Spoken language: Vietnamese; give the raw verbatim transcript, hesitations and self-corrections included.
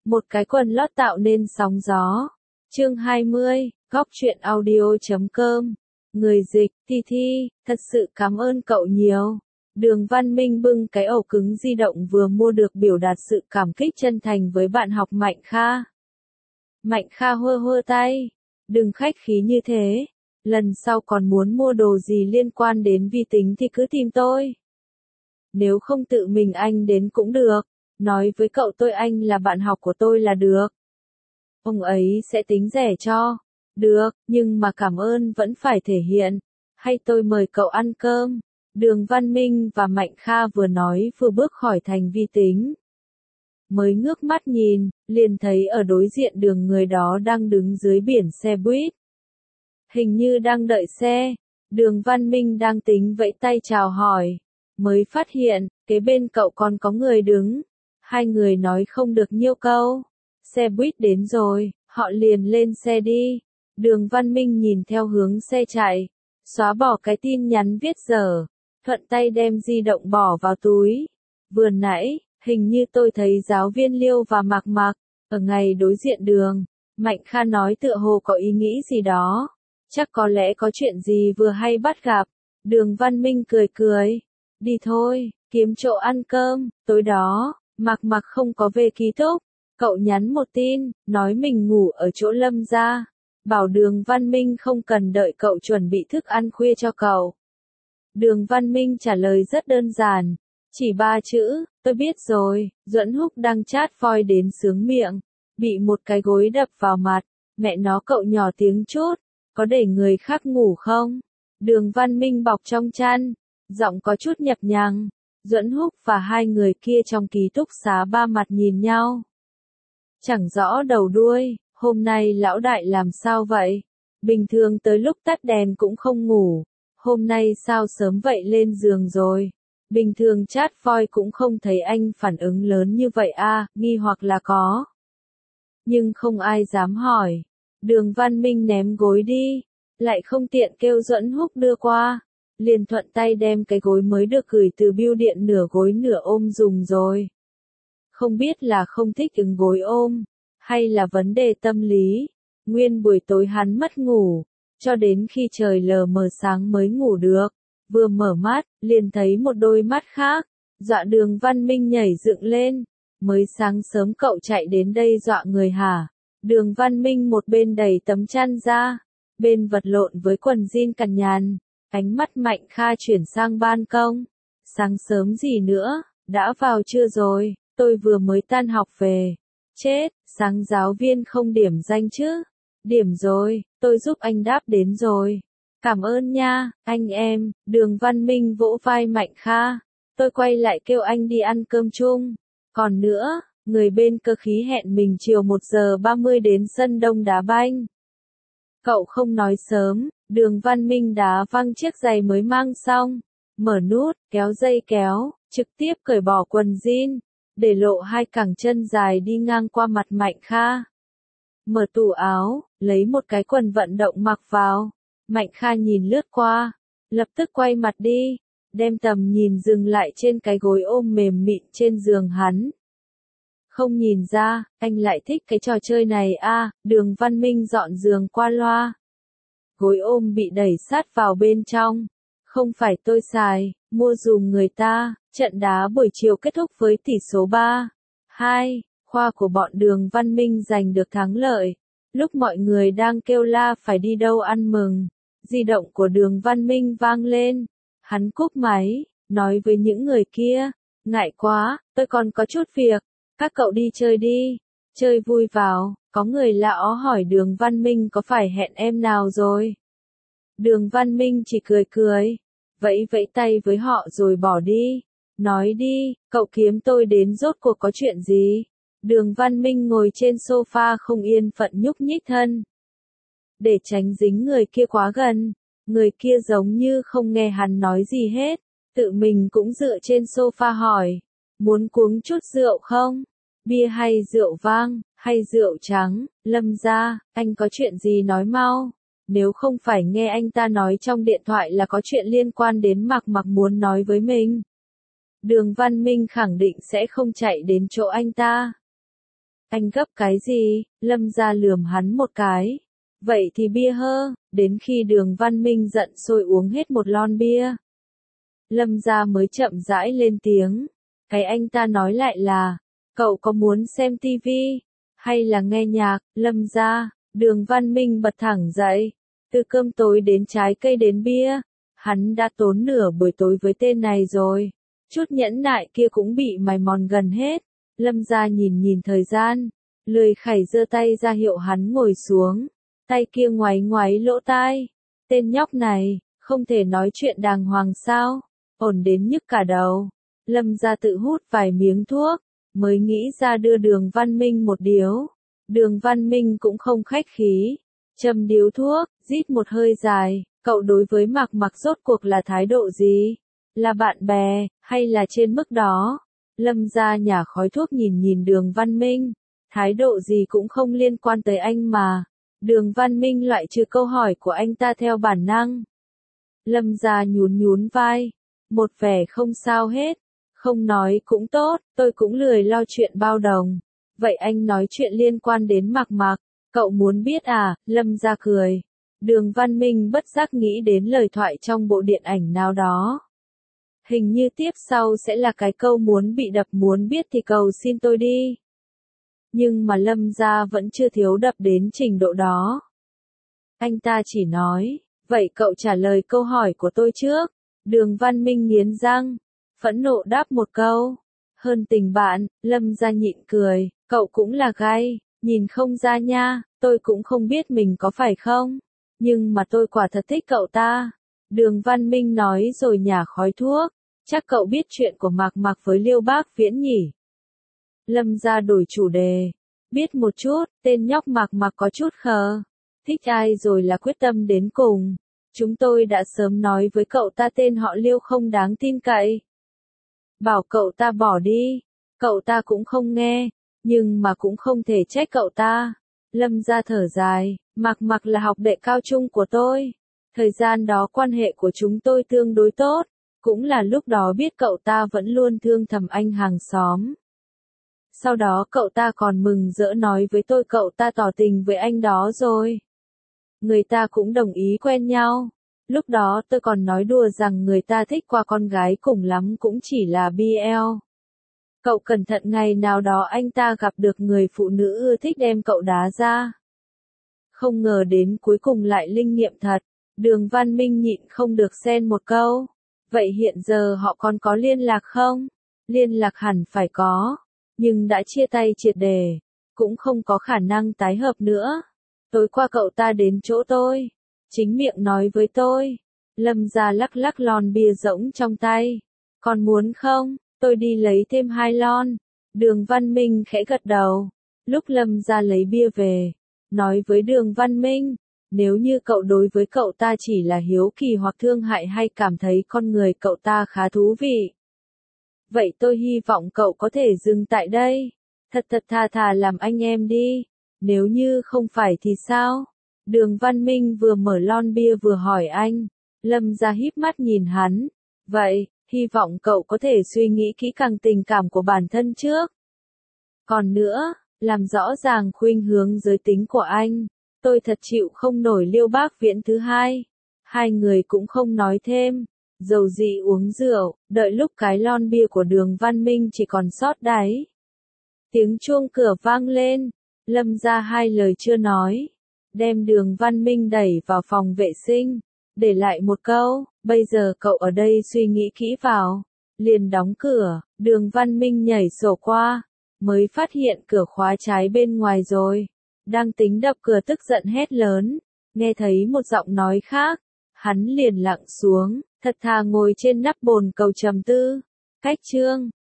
Một cái quần lót tạo nên sóng gió. Chương hai mươi, góc truyện audio chấm com. Người dịch, Thi Thi, thật sự cảm ơn cậu nhiều. Đường Văn Minh bưng cái ổ cứng di động vừa mua được biểu đạt sự cảm kích chân thành với bạn học Mạnh Kha. Mạnh Kha hơ hơ tay. Đừng khách khí như thế. Lần sau còn muốn mua đồ gì liên quan đến vi tính thì cứ tìm tôi. Nếu không tự mình anh đến cũng được. Nói với cậu tôi anh là bạn học của tôi là được. Ông ấy sẽ tính rẻ cho. Được, nhưng mà cảm ơn vẫn phải thể hiện. Hay tôi mời cậu ăn cơm. Đường Văn Minh và Mạnh Kha vừa nói vừa bước khỏi thành vi tính. Mới ngước mắt nhìn, liền thấy ở đối diện đường người đó đang đứng dưới biển xe buýt. Hình như đang đợi xe. Đường Văn Minh đang tính vẫy tay chào hỏi. Mới phát hiện, kế bên cậu còn có người đứng. Hai người nói không được nhiêu câu. Xe buýt đến rồi, họ liền lên xe đi. Đường Văn Minh nhìn theo hướng xe chạy. Xóa bỏ cái tin nhắn viết dở. Thuận tay đem di động bỏ vào túi. Vừa nãy, hình như tôi thấy giáo viên Liêu và Mạc Mạc, ở ngay đối diện đường. Mạnh Kha nói tựa hồ có ý nghĩ gì đó. Chắc có lẽ có chuyện gì vừa hay bắt gặp. Đường Văn Minh cười cười. Đi thôi, kiếm chỗ ăn cơm. Tối đó, Mạc Mạc không có về ký túc. Cậu nhắn một tin, nói mình ngủ ở chỗ Lâm gia. Bảo Đường Văn Minh không cần đợi cậu chuẩn bị thức ăn khuya cho cậu. Đường Văn Minh trả lời rất đơn giản. Chỉ ba chữ, tôi biết rồi. Duẫn Húc đang chát voi đến sướng miệng. Bị một cái gối đập vào mặt. Mẹ nó cậu nhỏ tiếng chút. Có để người khác ngủ không? Đường Văn Minh bọc trong chăn. Giọng có chút nhập nhằng. Duẫn Húc và hai người kia trong ký túc xá ba mặt nhìn nhau. Chẳng rõ đầu đuôi, hôm nay lão đại làm sao vậy? Bình thường tới lúc tắt đèn cũng không ngủ. Hôm nay sao sớm vậy lên giường rồi? Bình thường chát voi cũng không thấy anh phản ứng lớn như vậy à, nghi hoặc là có. Nhưng không ai dám hỏi. Đường Văn Minh ném gối đi. Lại không tiện kêu Duẫn Húc đưa qua. Liền thuận tay đem cái gối mới được gửi từ bưu điện nửa gối nửa ôm dùng rồi. Không biết là không thích ứng gối ôm, hay là vấn đề tâm lý. Nguyên buổi tối hắn mất ngủ, cho đến khi trời lờ mờ sáng mới ngủ được. Vừa mở mắt, liền thấy một đôi mắt khác. Dọa Đường Văn Minh nhảy dựng lên. Mới sáng sớm cậu chạy đến đây dọa người hả? Đường Văn Minh một bên đẩy tấm chăn ra, bên vật lộn với quần jean cằn nhằn. Ánh mắt Mạnh Kha chuyển sang ban công. Sáng sớm gì nữa, đã vào trưa rồi, tôi vừa mới tan học về. Chết, sáng giáo viên không điểm danh chứ? Điểm rồi, tôi giúp anh đáp đến rồi. Cảm ơn nha, anh em. Đường Văn Minh vỗ vai Mạnh Kha. Tôi quay lại kêu anh đi ăn cơm chung. Còn nữa, người bên cơ khí hẹn mình chiều một giờ ba mươi đến sân Đông đá banh. Cậu không nói sớm. Đường Văn Minh đá văng chiếc giày mới mang xong, mở nút, kéo dây kéo, trực tiếp cởi bỏ quần jean, để lộ hai cẳng chân dài đi ngang qua mặt Mạnh Kha. Mở tủ áo, lấy một cái quần vận động mặc vào. Mạnh Kha nhìn lướt qua, lập tức quay mặt đi, đem tầm nhìn dừng lại trên cái gối ôm mềm mịn trên giường hắn. Không nhìn ra, anh lại thích cái trò chơi này à, Đường Văn Minh dọn giường qua loa. Gối ôm bị đẩy sát vào bên trong. Không phải tôi xài, mua dùm người ta. Trận đá buổi chiều kết thúc với tỷ số ba hai. Khoa của bọn Đường Văn Minh giành được thắng lợi. Lúc mọi người đang kêu la phải đi đâu ăn mừng, di động của Đường Văn Minh vang lên. Hắn cúp máy, nói với những người kia. Ngại quá, tôi còn có chút việc. Các cậu đi chơi đi. Chơi vui vào. Có người lạ ó hỏi Đường Văn Minh có phải hẹn em nào rồi. Đường Văn Minh chỉ cười cười, vẫy vẫy tay với họ rồi bỏ đi. Nói đi, cậu kiếm tôi đến rốt cuộc có chuyện gì? Đường Văn Minh ngồi trên sofa không yên phận nhúc nhích thân. Để tránh dính người kia quá gần, người kia giống như không nghe hắn nói gì hết. Tự mình cũng dựa trên sofa hỏi, muốn uống chút rượu không? Bia hay rượu vang, hay rượu trắng? Lâm gia, anh có chuyện gì nói mau. Nếu không phải nghe anh ta nói trong điện thoại là có chuyện liên quan đến Mạc Mạc muốn nói với mình. Đường Văn Minh khẳng định sẽ không chạy đến chỗ anh ta. Anh gấp cái gì? Lâm Gia lườm hắn một cái. Vậy thì bia hơ, đến khi Đường Văn Minh giận sôi uống hết một lon bia. Lâm Gia mới chậm rãi lên tiếng. Cái anh ta nói lại là, cậu có muốn xem tivi, hay là nghe nhạc? Lâm Gia, Đường Văn Minh bật thẳng dậy. Từ cơm tối đến trái cây đến bia, hắn đã tốn nửa buổi tối với tên này rồi. Chút nhẫn nại kia cũng bị mài mòn gần hết. Lâm Gia nhìn nhìn thời gian, lười khẩy giơ tay ra hiệu hắn ngồi xuống. Tay kia ngoáy ngoáy lỗ tai. Tên nhóc này, không thể nói chuyện đàng hoàng sao? Ổn đến nhức cả đầu. Lâm Gia tự hút vài miếng thuốc, mới nghĩ ra đưa Đường Văn Minh một điếu. Đường Văn Minh cũng không khách khí. Châm điếu thuốc, rít một hơi dài. Cậu đối với Mạc Mạc rốt cuộc là thái độ gì? Là bạn bè, hay là trên mức đó? Lâm Gia nhả khói thuốc nhìn nhìn Đường Văn Minh. Thái độ gì cũng không liên quan tới anh mà. Đường Văn Minh loại trừ câu hỏi của anh ta theo bản năng. Lâm Gia nhún nhún vai. Một vẻ không sao hết. Không nói cũng tốt, tôi cũng lười lo chuyện bao đồng. Vậy anh nói chuyện liên quan đến Mạc Mạc. Cậu muốn biết à? Lâm Gia cười. Đường Văn Minh bất giác nghĩ đến lời thoại trong bộ điện ảnh nào đó. Hình như tiếp sau sẽ là cái câu muốn bị đập muốn biết thì cầu xin tôi đi. Nhưng mà Lâm Gia vẫn chưa thiếu đập đến trình độ đó. Anh ta chỉ nói, vậy cậu trả lời câu hỏi của tôi trước. Đường Văn Minh nghiến răng, phẫn nộ đáp một câu. Hơn tình bạn, Lâm Gia nhịn cười, cậu cũng là gay, nhìn không ra nha, tôi cũng không biết mình có phải không. Nhưng mà tôi quả thật thích cậu ta. Đường Văn Minh nói rồi nhả khói thuốc. Chắc cậu biết chuyện của Mạc Mạc với Liêu Bác Viễn nhỉ? Lâm Gia đổi chủ đề. Biết một chút, tên nhóc Mạc Mạc có chút khờ. Thích ai rồi là quyết tâm đến cùng. Chúng tôi đã sớm nói với cậu ta tên họ Liêu không đáng tin cậy. Bảo cậu ta bỏ đi. Cậu ta cũng không nghe. Nhưng mà cũng không thể trách cậu ta. Lâm Gia thở dài. Mạc Mạc là học đệ cao trung của tôi. Thời gian đó quan hệ của chúng tôi tương đối tốt. Cũng là lúc đó biết cậu ta vẫn luôn thương thầm anh hàng xóm. Sau đó cậu ta còn mừng rỡ nói với tôi cậu ta tỏ tình với anh đó rồi. Người ta cũng đồng ý quen nhau. Lúc đó tôi còn nói đùa rằng người ta thích qua con gái cùng lắm cũng chỉ là bê lờ. Cậu cẩn thận ngày nào đó anh ta gặp được người phụ nữ ưa thích đem cậu đá ra. Không ngờ đến cuối cùng lại linh nghiệm thật. Đường Văn Minh nhịn không được xen một câu. Vậy hiện giờ họ còn có liên lạc không? Liên lạc hẳn phải có. Nhưng đã chia tay triệt để. Cũng không có khả năng tái hợp nữa. Tối qua cậu ta đến chỗ tôi. Chính miệng nói với tôi. Lâm Gia lắc lắc lon bia rỗng trong tay. Còn muốn không? Tôi đi lấy thêm hai lon. Đường Văn Minh khẽ gật đầu. Lúc Lâm Gia lấy bia về. Nói với Đường Văn Minh. Nếu như cậu đối với cậu ta chỉ là hiếu kỳ hoặc thương hại hay cảm thấy con người cậu ta khá thú vị. Vậy tôi hy vọng cậu có thể dừng tại đây. Thật thật thà thà làm anh em đi. Nếu như không phải thì sao? Đường Văn Minh vừa mở lon bia vừa hỏi anh. Lâm Gia híp mắt nhìn hắn. Vậy, hy vọng cậu có thể suy nghĩ kỹ càng tình cảm của bản thân trước. Còn nữa, làm rõ ràng khuynh hướng giới tính của anh. Tôi thật chịu không nổi Liêu Bác Viễn thứ hai. Hai người cũng không nói thêm. Dầu dị uống rượu, đợi lúc cái lon bia của Đường Văn Minh chỉ còn sót đáy. Tiếng chuông cửa vang lên. Lâm Gia hai lời chưa nói. Đem Đường Văn Minh đẩy vào phòng vệ sinh. Để lại một câu, bây giờ cậu ở đây suy nghĩ kỹ vào. Liền đóng cửa, Đường Văn Minh nhảy sổ qua. Mới phát hiện cửa khóa trái bên ngoài rồi. Đang tính đập cửa tức giận hét lớn. Nghe thấy một giọng nói khác. Hắn liền lặng xuống, thật thà ngồi trên nắp bồn cầu trầm tư. Cách chương